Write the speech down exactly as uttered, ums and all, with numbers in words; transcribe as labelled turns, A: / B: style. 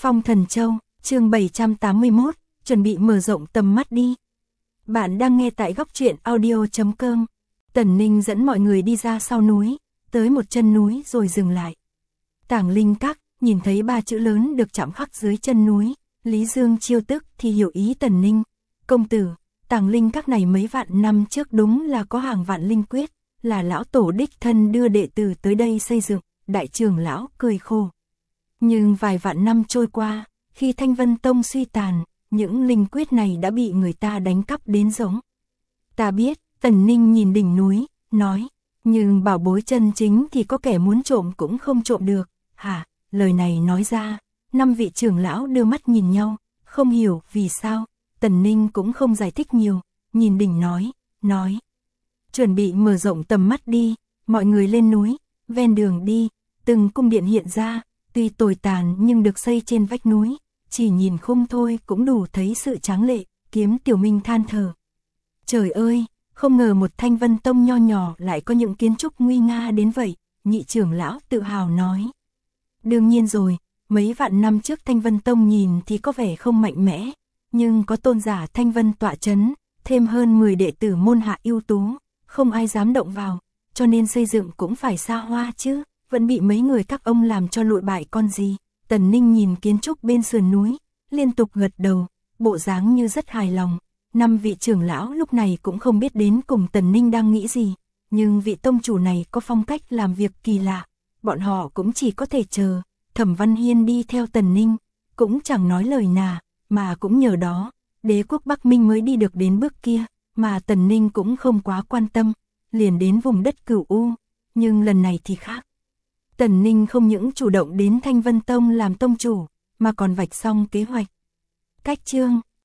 A: Phong Thần Châu, chương bảy trăm tám mươi mốt, chuẩn bị mở rộng tầm mắt đi. Bạn đang nghe tại góc truyện audio chấm com. Tần Ninh dẫn mọi người đi ra sau núi, tới một chân núi rồi dừng lại. Tảng Linh Các, nhìn thấy ba chữ lớn được chạm khắc dưới chân núi, Lý Dương chiêu tức thì hiểu ý Tần Ninh. Công tử, Tảng Linh Các này mấy vạn năm trước đúng là có hàng vạn linh quyết, là lão tổ đích thân đưa đệ tử tới đây xây dựng. Đại trưởng lão cười khổ. Nhưng vài vạn năm trôi qua, khi Thanh Vân Tông suy tàn, những linh quyết này đã bị người ta đánh cắp đến giống. Ta biết, Tần Ninh nhìn đỉnh núi, nói, nhưng bảo bối chân chính thì có kẻ muốn trộm cũng không trộm được. Hả, lời này nói ra, năm vị trưởng lão đưa mắt nhìn nhau, không hiểu vì sao. Tần Ninh cũng không giải thích nhiều, nhìn đỉnh nói, nói. Chuẩn bị mở rộng tầm mắt đi, mọi người lên núi, ven đường đi, từng cung điện hiện ra, tuy tồi tàn nhưng được xây trên vách núi, chỉ nhìn khung thôi cũng đủ thấy sự tráng lệ. Kiếm Tiểu Minh than thở. Trời ơi, không ngờ một Thanh Vân Tông nho nhỏ lại có những kiến trúc nguy nga đến vậy, nhị trưởng lão tự hào nói. Đương nhiên rồi, mấy vạn năm trước Thanh Vân Tông nhìn thì có vẻ không mạnh mẽ, nhưng có tôn giả Thanh Vân tọa chấn, thêm hơn mười đệ tử môn hạ ưu tú, không ai dám động vào, cho nên xây dựng cũng phải xa hoa chứ, vẫn bị mấy người các ông làm cho lụi bại con gì. Tần Ninh nhìn kiến trúc bên sườn núi, liên tục gật đầu, bộ dáng như rất hài lòng. Năm vị trưởng lão lúc này cũng không biết đến cùng Tần Ninh đang nghĩ gì, nhưng vị tông chủ này có phong cách làm việc kỳ lạ, bọn họ cũng chỉ có thể chờ. Thẩm Văn Hiên đi theo Tần Ninh, cũng chẳng nói lời nào, mà cũng nhờ đó, đế quốc Bắc Minh mới đi được đến bước kia, mà Tần Ninh cũng không quá quan tâm, liền đến vùng đất Cửu U, nhưng lần này thì khác. Tần Ninh không những chủ động đến Thanh Vân Tông làm tông chủ, mà còn vạch xong kế hoạch. Cách chương